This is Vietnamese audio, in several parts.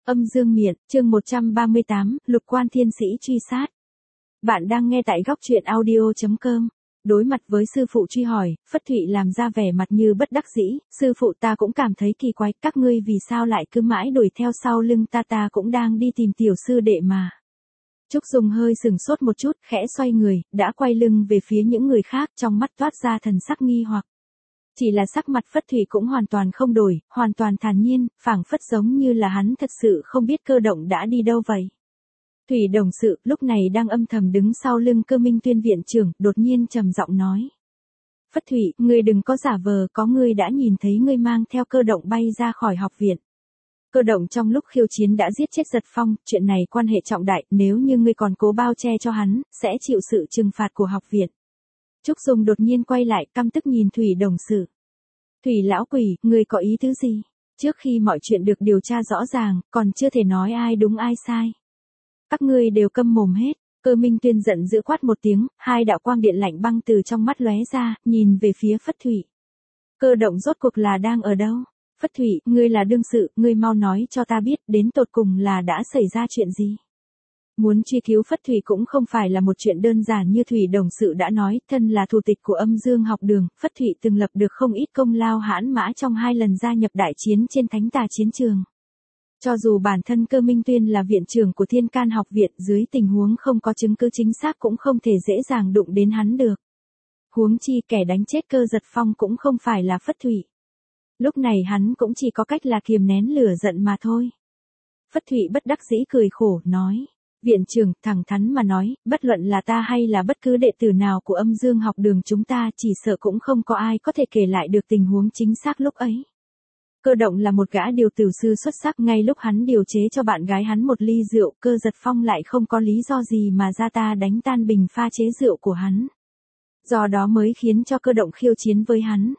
Âm dương miện, chương 138, Lục Quan Thiên Sĩ truy sát. Bạn đang nghe tại góc truyện audio.com. Đối mặt với sư phụ truy hỏi, Phất Thụy làm ra vẻ mặt như bất đắc dĩ, sư phụ ta cũng cảm thấy kỳ quái, các ngươi vì sao lại cứ mãi đuổi theo sau lưng ta cũng đang đi tìm tiểu sư đệ mà. Trúc Dung hơi sừng sốt một chút, khẽ xoay người, đã quay lưng về phía những người khác, trong mắt toát ra thần sắc nghi hoặc. Chỉ là sắc mặt Phất Thụy cũng hoàn toàn không đổi, hoàn toàn thản nhiên, phảng phất giống như là hắn thật sự không biết Cơ Động đã đi đâu vậy. Thủy Đồng Sự lúc này đang âm thầm đứng sau lưng Cơ Minh Tuyên viện trưởng, đột nhiên trầm giọng nói. Phất Thụy, ngươi đừng có giả vờ, có ngươi đã nhìn thấy ngươi mang theo Cơ Động bay ra khỏi học viện. Cơ Động trong lúc khiêu chiến đã giết chết Giật Phong, chuyện này quan hệ trọng đại, nếu như ngươi còn cố bao che cho hắn, sẽ chịu sự trừng phạt của học viện. Trúc Dung đột nhiên quay lại, căm tức nhìn Thủy Đồng Sự. Thủy lão quỷ, ngươi có ý tứ gì? Trước khi mọi chuyện được điều tra rõ ràng, còn chưa thể nói ai đúng ai sai. Các ngươi đều câm mồm hết. Cơ Minh Tuyên giận dữ quát một tiếng, hai đạo quang điện lạnh băng từ trong mắt lóe ra, nhìn về phía Phất Thụy. Cơ Động rốt cuộc là đang ở đâu? Phất Thụy, ngươi là đương sự, ngươi mau nói cho ta biết, đến tột cùng là đã xảy ra chuyện gì? Muốn truy cứu Phất Thụy cũng không phải là một chuyện đơn giản như Thủy Đồng Sự đã nói, thân là thủ tịch của Âm Dương học đường, Phất Thụy từng lập được không ít công lao hãn mã trong 2 lần gia nhập đại chiến trên Thánh Tà chiến trường. Cho dù bản thân Cơ Minh Tuyên là viện trưởng của Thiên Can học viện, dưới tình huống không có chứng cứ chính xác cũng không thể dễ dàng đụng đến hắn được. Huống chi kẻ đánh chết Cơ Giật Phong cũng không phải là Phất Thụy. Lúc này hắn cũng chỉ có cách là kiềm nén lửa giận mà thôi. Phất Thụy bất đắc dĩ cười khổ, nói. Viện trưởng, thẳng thắn mà nói, bất luận là ta hay là bất cứ đệ tử nào của Âm Dương học đường chúng ta chỉ sợ cũng không có ai có thể kể lại được tình huống chính xác lúc ấy. Cơ Động là một gã điều tử sư xuất sắc, ngay lúc hắn điều chế cho bạn gái hắn một ly rượu, Cơ Giật Phong lại không có lý do gì mà ra ta đánh tan bình pha chế rượu của hắn. Do đó mới khiến cho Cơ Động khiêu chiến với hắn.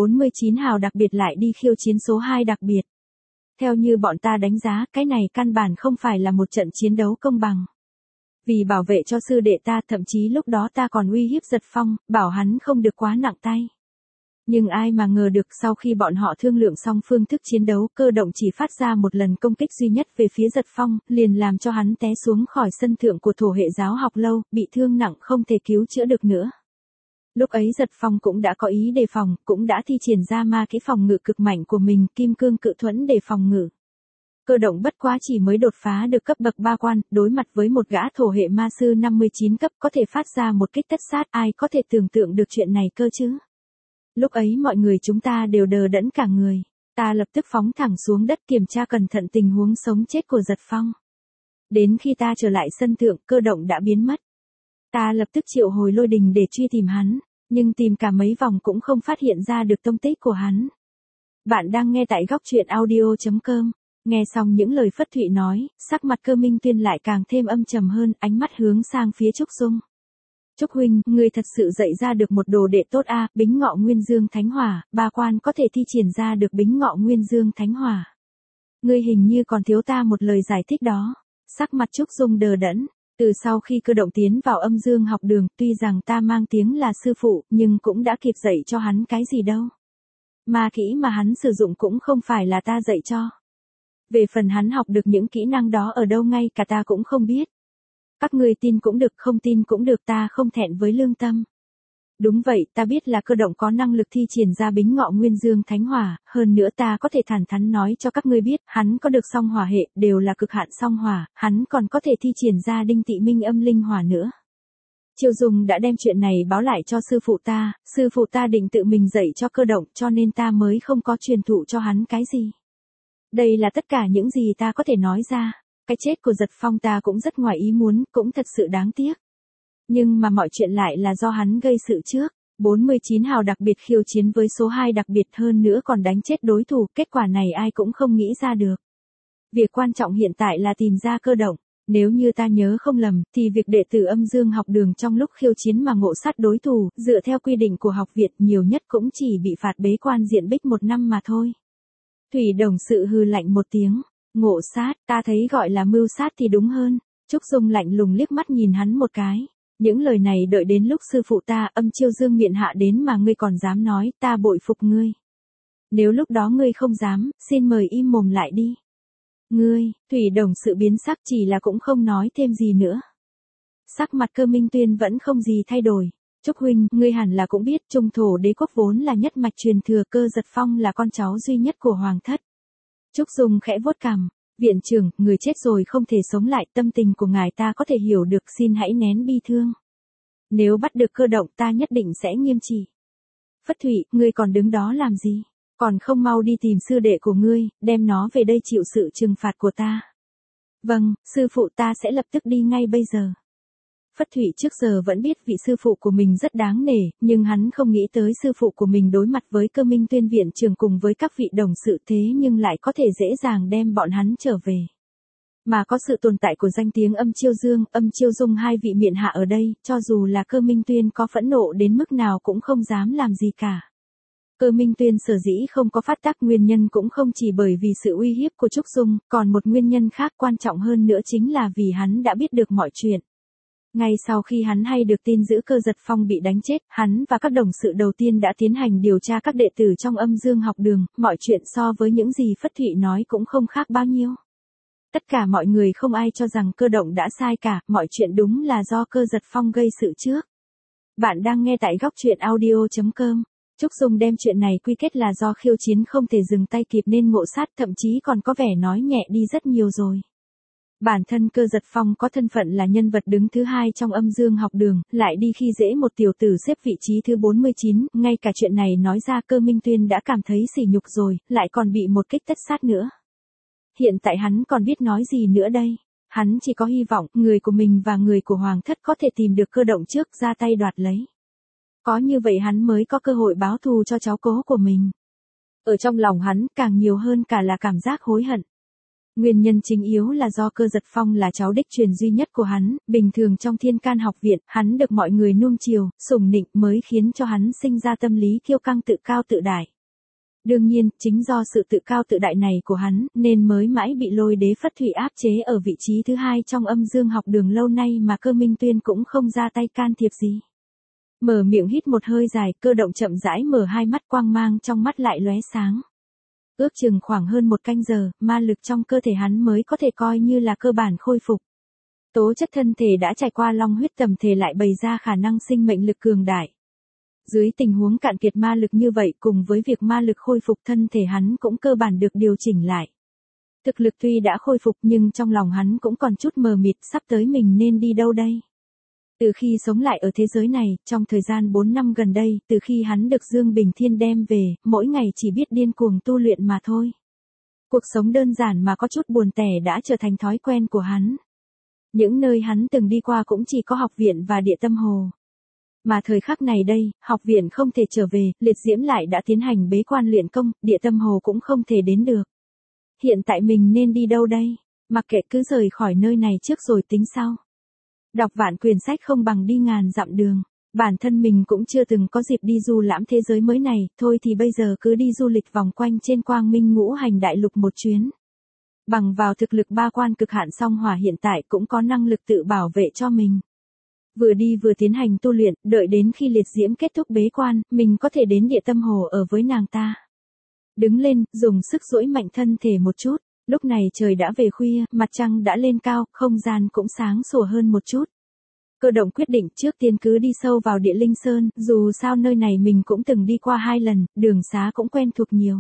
49 hào đặc biệt lại đi khiêu chiến số 2 đặc biệt. Theo như bọn ta đánh giá, cái này căn bản không phải là một trận chiến đấu công bằng. Vì bảo vệ cho sư đệ ta, thậm chí lúc đó ta còn uy hiếp Giật Phong, bảo hắn không được quá nặng tay. Nhưng ai mà ngờ được sau khi bọn họ thương lượng xong phương thức chiến đấu, Cơ Động chỉ phát ra một lần công kích duy nhất về phía Giật Phong, liền làm cho hắn té xuống khỏi sân thượng của Thổ Hệ giáo học lâu, bị thương nặng không thể cứu chữa được nữa. Lúc ấy Giật Phong cũng đã có ý đề phòng, cũng đã thi triển ra ma kỹ phòng ngự cực mạnh của mình, Kim Cương Cự Thuẫn để phòng ngự. Cơ Động bất quá chỉ mới đột phá được cấp bậc 3 quan, đối mặt với một gã thổ hệ ma sư 59 cấp có thể phát ra một kích tất sát, ai có thể tưởng tượng được chuyện này cơ chứ? Lúc ấy mọi người chúng ta đều đờ đẫn cả người. Ta lập tức phóng thẳng xuống đất kiểm tra cẩn thận tình huống sống chết của Giật Phong. Đến khi ta trở lại sân thượng, Cơ Động đã biến mất. Ta lập tức triệu hồi Lôi Đình để truy tìm hắn, nhưng tìm cả mấy vòng cũng không phát hiện ra được tông tích của hắn. Bạn đang nghe tại góc truyện audio.com. Nghe xong những lời Phất Thụy nói, sắc mặt Cơ Minh Tuyên lại càng thêm âm trầm hơn, ánh mắt hướng sang phía Trúc Dung. Trúc huynh, ngươi thật sự dạy ra được một đồ đệ tốt a, Bính Ngọ Nguyên Dương Thánh Hỏa, 3 quan có thể thi triển ra được Bính Ngọ Nguyên Dương Thánh Hỏa. Ngươi hình như còn thiếu ta một lời giải thích đó. Sắc mặt Trúc Dung đờ đẫn. Từ sau khi Cơ Động tiến vào Âm Dương học đường, tuy rằng ta mang tiếng là sư phụ, nhưng cũng đã kịp dạy cho hắn cái gì đâu. Ma kỹ mà hắn sử dụng cũng không phải là ta dạy cho. Về phần hắn học được những kỹ năng đó ở đâu ngay cả ta cũng không biết. Các ngươi tin cũng được, không tin cũng được, ta không thẹn với lương tâm. Đúng vậy, ta biết là Cơ Động có năng lực thi triển ra Bính Ngọ Nguyên Dương Thánh Hỏa, hơn nữa ta có thể thẳng thắn nói cho các ngươi biết, hắn có được song hỏa hệ, đều là cực hạn song hỏa, hắn còn có thể thi triển ra Đinh Tị Minh Âm Linh Hỏa nữa. Triều Dung đã đem chuyện này báo lại cho sư phụ ta định tự mình dạy cho Cơ Động, cho nên ta mới không có truyền thụ cho hắn cái gì. Đây là tất cả những gì ta có thể nói ra. Cái chết của Giật Phong ta cũng rất ngoài ý muốn, cũng thật sự đáng tiếc. Nhưng mà mọi chuyện lại là do hắn gây sự trước. 49 hào đặc biệt khiêu chiến với số 2 đặc biệt, hơn nữa còn đánh chết đối thủ, kết quả này ai cũng không nghĩ ra được. Việc quan trọng hiện tại là tìm ra Cơ Động. Nếu như ta nhớ không lầm, thì việc đệ tử Âm Dương học đường trong lúc khiêu chiến mà ngộ sát đối thủ, dựa theo quy định của học viện, nhiều nhất cũng chỉ bị phạt bế quan diện bích 1 năm mà thôi. Thủy Đồng Sự hừ lạnh một tiếng. Ngộ sát, ta thấy gọi là mưu sát thì đúng hơn. Trúc Dung lạnh lùng liếc mắt nhìn hắn một cái. Những lời này đợi đến lúc sư phụ ta Âm Chiêu Dương miện hạ đến mà ngươi còn dám nói, ta bội phục ngươi. Nếu lúc đó ngươi không dám, xin mời im mồm lại đi. Ngươi, Thủy Đồng sự biến sắc chỉ là cũng không nói thêm gì nữa. Sắc mặt Cơ Minh Tuyên vẫn không gì thay đổi. Trúc huynh, ngươi hẳn là cũng biết Trung Thổ Đế quốc vốn là nhất mạch truyền thừa, Cơ Giật Phong là con cháu duy nhất của hoàng thất. Trúc Dung khẽ vuốt cằm, viện trưởng, người chết rồi không thể sống lại, tâm tình của ngài ta có thể hiểu được, xin hãy nén bi thương. Nếu bắt được Cơ Động ta nhất định sẽ nghiêm trị. Phất Thụy, ngươi còn đứng đó làm gì? Còn không mau đi tìm sư đệ của ngươi, đem nó về đây chịu sự trừng phạt của ta. Vâng, sư phụ, ta sẽ lập tức đi ngay bây giờ. Phất Thụy trước giờ vẫn biết vị sư phụ của mình rất đáng nể, nhưng hắn không nghĩ tới sư phụ của mình đối mặt với Cơ Minh Tuyên viện trưởng cùng với các vị đồng sự thế nhưng lại có thể dễ dàng đem bọn hắn trở về. Mà có sự tồn tại của danh tiếng Âm Chiêu Dương, Âm Chiêu Dung, hai vị miện hạ ở đây, cho dù là Cơ Minh Tuyên có phẫn nộ đến mức nào cũng không dám làm gì cả. Cơ Minh Tuyên sở dĩ không có phát tác nguyên nhân cũng không chỉ bởi vì sự uy hiếp của Trúc Dung, còn một nguyên nhân khác quan trọng hơn nữa chính là vì hắn đã biết được mọi chuyện. Ngay sau khi hắn hay được tin giữ Cơ Giật Phong bị đánh chết, hắn và các đồng sự đầu tiên đã tiến hành điều tra các đệ tử trong Âm Dương học đường, mọi chuyện so với những gì Phất Thụy nói cũng không khác bao nhiêu. Tất cả mọi người không ai cho rằng Cơ Động đã sai cả, mọi chuyện đúng là do Cơ Giật Phong gây sự trước. Bạn đang nghe tại góc truyện audio.com. Trúc Dung đem chuyện này quy kết là do Khiêu Chiến không thể dừng tay kịp nên ngộ sát, thậm chí còn có vẻ nói nhẹ đi rất nhiều rồi. Bản thân Cơ Giật Phong có thân phận là nhân vật đứng thứ 2 trong Âm Dương học đường, lại đi khi dễ một tiểu tử xếp vị trí thứ 49, ngay cả chuyện này nói ra Cơ Minh Tuyên đã cảm thấy sỉ nhục rồi, lại còn bị một kích tất sát nữa. Hiện tại hắn còn biết nói gì nữa đây? Hắn chỉ có hy vọng người của mình và người của hoàng thất có thể tìm được Cơ Động trước ra tay đoạt lấy. Có như vậy hắn mới có cơ hội báo thù cho cháu cố của mình. Ở trong lòng hắn càng nhiều hơn cả là cảm giác hối hận. Nguyên nhân chính yếu là do Cơ Giật Phong là cháu đích truyền duy nhất của hắn, bình thường trong Thiên Can học viện, hắn được mọi người nuông chiều, sủng nịnh mới khiến cho hắn sinh ra tâm lý kiêu căng tự cao tự đại. Đương nhiên, chính do sự tự cao tự đại này của hắn, nên mới mãi bị Lôi Đế Phất Thụy áp chế ở vị trí thứ 2 trong Âm Dương học đường lâu nay mà Cơ Minh Tuyên cũng không ra tay can thiệp gì. Mở miệng hít một hơi dài, Cơ Động chậm rãi mở hai mắt, quang mang trong mắt lại lóe sáng. Ước chừng khoảng hơn một canh giờ, ma lực trong cơ thể hắn mới có thể coi như là cơ bản khôi phục. Tố chất thân thể đã trải qua long huyết tầm thể lại bày ra khả năng sinh mệnh lực cường đại. Dưới tình huống cạn kiệt ma lực như vậy cùng với việc ma lực khôi phục thân thể hắn cũng cơ bản được điều chỉnh lại. Thực lực tuy đã khôi phục nhưng trong lòng hắn cũng còn chút mờ mịt, sắp tới mình nên đi đâu đây? Từ khi sống lại ở thế giới này, trong thời gian 4 năm gần đây, từ khi hắn được Dương Bình Thiên đem về, mỗi ngày chỉ biết điên cuồng tu luyện mà thôi. Cuộc sống đơn giản mà có chút buồn tẻ đã trở thành thói quen của hắn. Những nơi hắn từng đi qua cũng chỉ có học viện và Địa Tâm Hồ. Mà thời khắc này đây, học viện không thể trở về, Liệt Diễm lại đã tiến hành bế quan luyện công, Địa Tâm Hồ cũng không thể đến được. Hiện tại mình nên đi đâu đây? Mặc kệ, cứ rời khỏi nơi này trước rồi tính sau. Đọc vạn quyển sách không bằng đi ngàn dặm đường. Bản thân mình cũng chưa từng có dịp đi du lãm thế giới mới này, thôi thì bây giờ cứ đi du lịch vòng quanh trên Quang Minh Ngũ Hành Đại Lục một chuyến. Bằng vào thực lực 3 quan cực hạn song hỏa hiện tại cũng có năng lực tự bảo vệ cho mình. Vừa đi vừa tiến hành tu luyện, đợi đến khi Liệt Diễm kết thúc bế quan, mình có thể đến Địa Tâm Hồ ở với nàng ta. Đứng lên, dùng sức duỗi mạnh thân thể một chút. Lúc này trời đã về khuya, mặt trăng đã lên cao, không gian cũng sáng sủa hơn một chút. Cơ Động quyết định trước tiên cứ đi sâu vào Địa Linh Sơn, dù sao nơi này mình cũng từng đi qua 2 lần, đường xá cũng quen thuộc nhiều.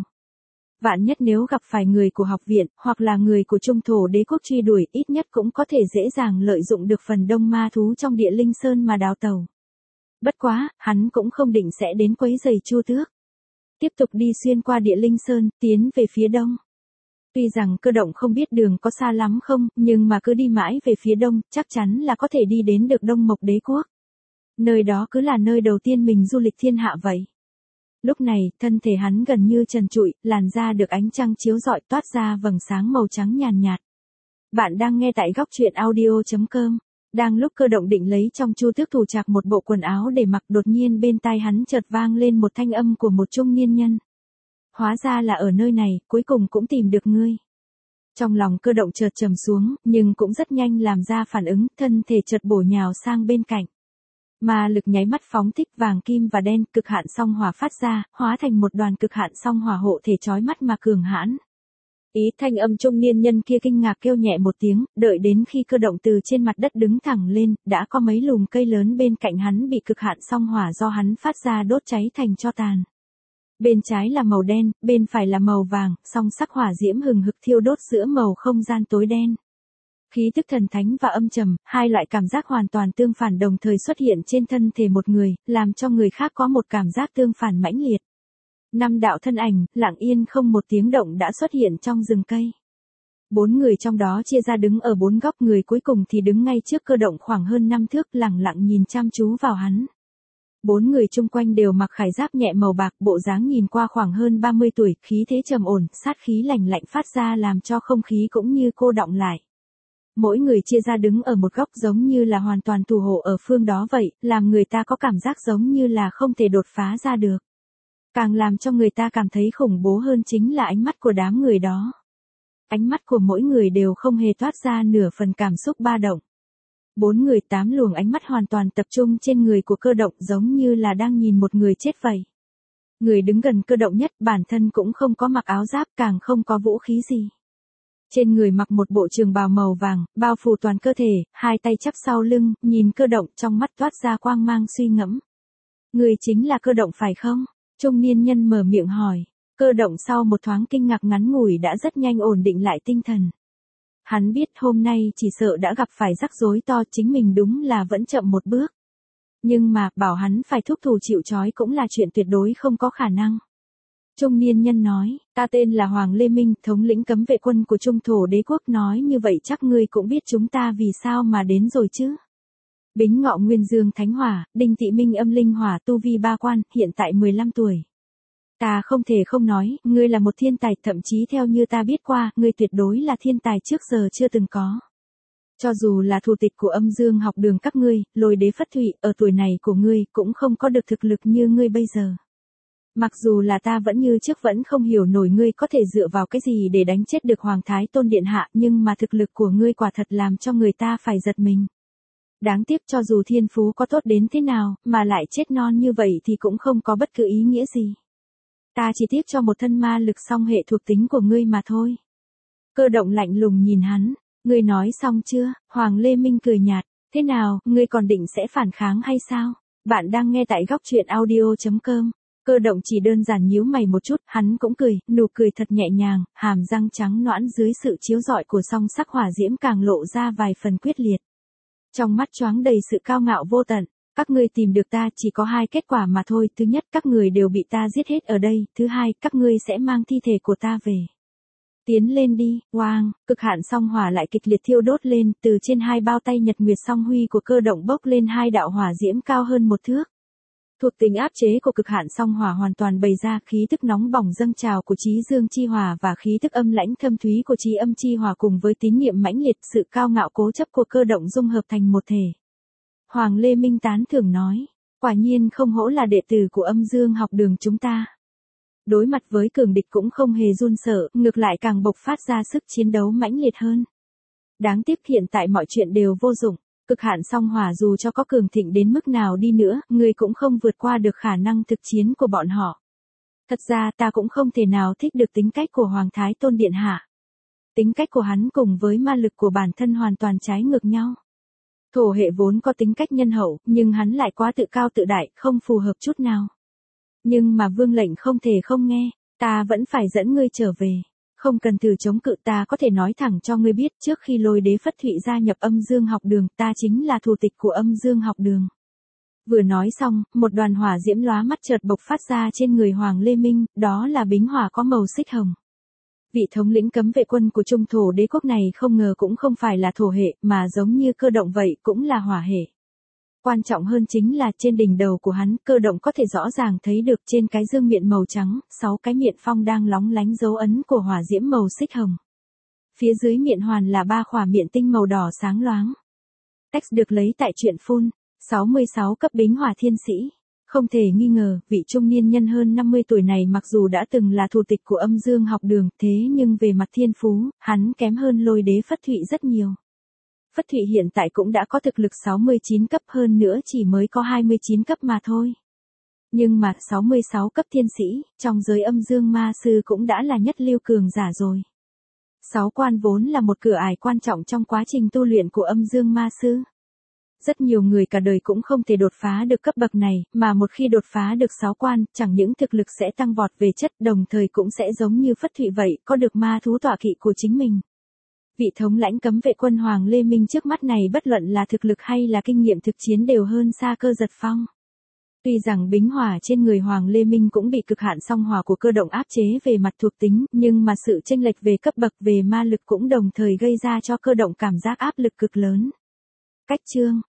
Vạn nhất nếu gặp phải người của học viện, hoặc là người của Trung Thổ Đế quốc truy đuổi, ít nhất cũng có thể dễ dàng lợi dụng được phần đông ma thú trong Địa Linh Sơn mà đào tẩu. Bất quá, hắn cũng không định sẽ đến quấy rầy Chu Tước. Tiếp tục đi xuyên qua Địa Linh Sơn, tiến về phía đông. Tuy rằng Cơ Động không biết đường có xa lắm không, nhưng mà cứ đi mãi về phía đông, chắc chắn là có thể đi đến được Đông Mộc Đế quốc. Nơi đó cứ là nơi đầu tiên mình du lịch thiên hạ vậy. Lúc này, thân thể hắn gần như trần trụi, làn da được ánh trăng chiếu rọi toát ra vầng sáng màu trắng nhàn nhạt. Bạn đang nghe tại góc truyện audio.com. Đang lúc Cơ Động định lấy trong Chu Tước thủ trạc một bộ quần áo để mặc, đột nhiên bên tai hắn chợt vang lên một thanh âm của một trung niên nhân. Hóa ra là ở nơi này, cuối cùng cũng tìm được ngươi. Trong lòng Cơ Động chợt trầm xuống, nhưng cũng rất nhanh làm ra phản ứng, thân thể chợt bổ nhào sang bên cạnh. Ma lực nháy mắt phóng thích vàng kim và đen, cực hạn song hỏa phát ra, hóa thành một đoàn cực hạn song hỏa hộ thể chói mắt mà cường hãn. Ý thanh âm trung niên nhân kia kinh ngạc kêu nhẹ một tiếng, đợi đến khi Cơ Động từ trên mặt đất đứng thẳng lên, đã có mấy lùm cây lớn bên cạnh hắn bị cực hạn song hỏa do hắn phát ra đốt cháy thành tro tàn. Bên trái là màu đen, bên phải là màu vàng, song sắc hỏa diễm hừng hực thiêu đốt giữa màu không gian tối đen. Khí tức thần thánh và âm trầm, hai loại cảm giác hoàn toàn tương phản đồng thời xuất hiện trên thân thể một người, làm cho người khác có một cảm giác tương phản mãnh liệt. 5 đạo thân ảnh, lặng yên không một tiếng động đã xuất hiện trong rừng cây. 4 người trong đó chia ra đứng ở 4 góc, người cuối cùng thì đứng ngay trước Cơ Động khoảng hơn 5 thước, lẳng lặng nhìn chăm chú vào hắn. 4 người chung quanh đều mặc khải giáp nhẹ màu bạc, bộ dáng nhìn qua khoảng hơn 30 tuổi, khí thế trầm ổn, sát khí lạnh lạnh phát ra làm cho không khí cũng như cô đọng lại. Mỗi người chia ra đứng ở một góc giống như là hoàn toàn thủ hộ ở phương đó vậy, làm người ta có cảm giác giống như là không thể đột phá ra được. Càng làm cho người ta cảm thấy khủng bố hơn chính là ánh mắt của đám người đó. Ánh mắt của mỗi người đều không hề toát ra nửa phần cảm xúc ba động. 4 người 8 luồng ánh mắt hoàn toàn tập trung trên người của Cơ Động giống như là đang nhìn một người chết vậy. Người đứng gần Cơ Động nhất bản thân cũng không có mặc áo giáp, càng không có vũ khí gì. Trên người mặc một bộ trường bào màu vàng, bao phủ toàn cơ thể, hai tay chắp sau lưng, nhìn Cơ Động trong mắt toát ra quang mang suy ngẫm. Người chính là Cơ Động phải không? Trung niên nhân mở miệng hỏi. Cơ Động sau một thoáng kinh ngạc ngắn ngủi đã rất nhanh ổn định lại tinh thần. Hắn biết hôm nay chỉ sợ đã gặp phải rắc rối to, chính mình đúng là vẫn chậm một bước. Nhưng mà, bảo hắn phải thúc thủ chịu trói cũng là chuyện tuyệt đối không có khả năng. Trung niên nhân nói, ta tên là Hoàng Lê Minh, thống lĩnh cấm vệ quân của Trung Thổ Đế quốc, nói như vậy chắc ngươi cũng biết chúng ta vì sao mà đến rồi chứ. Bính Ngọ Nguyên Dương Thánh Hỏa, Đinh Tị Minh Âm Linh Hỏa, tu vi 3 quan, hiện tại 15 tuổi. Ta không thể không nói, ngươi là một thiên tài, thậm chí theo như ta biết qua, ngươi tuyệt đối là thiên tài trước giờ chưa từng có. Cho dù là thủ tịch của Âm Dương học đường các ngươi, Lôi Đế Phất Thụy, ở tuổi này của ngươi cũng không có được thực lực như ngươi bây giờ. Mặc dù là ta vẫn như trước vẫn không hiểu nổi ngươi có thể dựa vào cái gì để đánh chết được Hoàng Thái Tôn Điện Hạ, nhưng mà thực lực của ngươi quả thật làm cho người ta phải giật mình. Đáng tiếc cho dù thiên phú có tốt đến thế nào, mà lại chết non như vậy thì cũng không có bất cứ ý nghĩa gì. Ta chỉ tiếc cho một thân ma lực song hệ thuộc tính của ngươi mà thôi. Cơ Động lạnh lùng nhìn hắn, ngươi nói xong chưa? Hoàng Lê Minh cười nhạt, thế nào, ngươi còn định sẽ phản kháng hay sao? Bạn đang nghe tại góc truyện audio.com. Cơ Động chỉ đơn giản nhíu mày một chút, hắn cũng cười, nụ cười thật nhẹ nhàng, hàm răng trắng nõn dưới sự chiếu rọi của song sắc hỏa diễm càng lộ ra vài phần quyết liệt. Trong mắt choáng đầy sự cao ngạo vô tận. Các ngươi tìm được ta chỉ có 2 kết quả mà thôi, thứ nhất các người đều bị ta giết hết ở đây, thứ hai các ngươi sẽ mang thi thể của ta về. Tiến lên đi, oang, cực hạn song hỏa lại kịch liệt thiêu đốt lên, từ trên hai bao tay nhật nguyệt song huy của Cơ Động bốc lên 2 đạo hỏa diễm cao hơn 1 thước. Thuộc tính áp chế của cực hạn song hỏa hoàn toàn bày ra, khí tức nóng bỏng dâng trào của Chí Dương chi hỏa và khí tức âm lãnh thâm thúy của Chí Âm chi hỏa cùng với tín niệm mãnh liệt, sự cao ngạo cố chấp của Cơ Động dung hợp thành một thể. Hoàng Lê Minh tán thưởng nói, quả nhiên không hổ là đệ tử của Âm Dương học đường chúng ta. Đối mặt với cường địch cũng không hề run sợ, ngược lại càng bộc phát ra sức chiến đấu mãnh liệt hơn. Đáng tiếc hiện tại mọi chuyện đều vô dụng, cực hạn song hỏa dù cho có cường thịnh đến mức nào đi nữa, người cũng không vượt qua được khả năng thực chiến của bọn họ. Thật ra ta cũng không thể nào thích được tính cách của Hoàng Thái Tôn Điện Hạ. Tính cách của hắn cùng với ma lực của bản thân hoàn toàn trái ngược nhau. Thổ hệ vốn có tính cách nhân hậu, nhưng hắn lại quá tự cao tự đại, không phù hợp chút nào. Nhưng mà vương lệnh không thể không nghe, ta vẫn phải dẫn ngươi trở về. Không cần từ chống cự, ta có thể nói thẳng cho ngươi biết, trước khi Lôi Đế Phất Thụy gia nhập Âm Dương học đường, ta chính là thủ tịch của Âm Dương học đường. Vừa nói xong, một đoàn hỏa diễm lóa mắt chợt bộc phát ra trên người Hoàng Lê Minh, đó là bính hỏa có màu xích hồng. Vị thống lĩnh cấm vệ quân của Trung Thổ Đế quốc này không ngờ cũng không phải là thổ hệ, mà giống như Cơ Động vậy, cũng là hỏa hệ. Quan trọng hơn chính là trên đỉnh đầu của hắn, Cơ Động có thể rõ ràng thấy được trên cái dương miện màu trắng, 6 cái miện phong đang lóng lánh dấu ấn của hỏa diễm màu xích hồng. Phía dưới miện hoàn là 3 khỏa miện tinh màu đỏ sáng loáng. Text được lấy tại truyện Phun, 66 cấp bính hỏa thiên sĩ. Không thể nghi ngờ, vị trung niên nhân hơn 50 tuổi này mặc dù đã từng là thủ tịch của Âm Dương học đường, thế nhưng về mặt thiên phú, hắn kém hơn Lôi Đế Phất Thụy rất nhiều. Phất Thụy hiện tại cũng đã có thực lực 69 cấp, hơn nữa chỉ mới có 29 cấp mà thôi. Nhưng mà 66 cấp thiên sĩ, trong giới Âm Dương ma sư cũng đã là nhất lưu cường giả rồi. 6 quan vốn là một cửa ải quan trọng trong quá trình tu luyện của âm dương ma sư. Rất nhiều người cả đời cũng không thể đột phá được cấp bậc này, mà một khi đột phá được 6 quan, chẳng những thực lực sẽ tăng vọt về chất, đồng thời cũng sẽ giống như Phất Thụy vậy, có được ma thú tọa kỵ của chính mình. Vị thống lãnh cấm vệ quân Hoàng Lê Minh trước mắt này bất luận là thực lực hay là kinh nghiệm thực chiến đều hơn xa Cơ Giật Phong. Tuy rằng bính hỏa trên người Hoàng Lê Minh cũng bị cực hạn song hỏa của Cơ Động áp chế về mặt thuộc tính, nhưng mà sự chênh lệch về cấp bậc về ma lực cũng đồng thời gây ra cho Cơ Động cảm giác áp lực cực lớn. Cách chương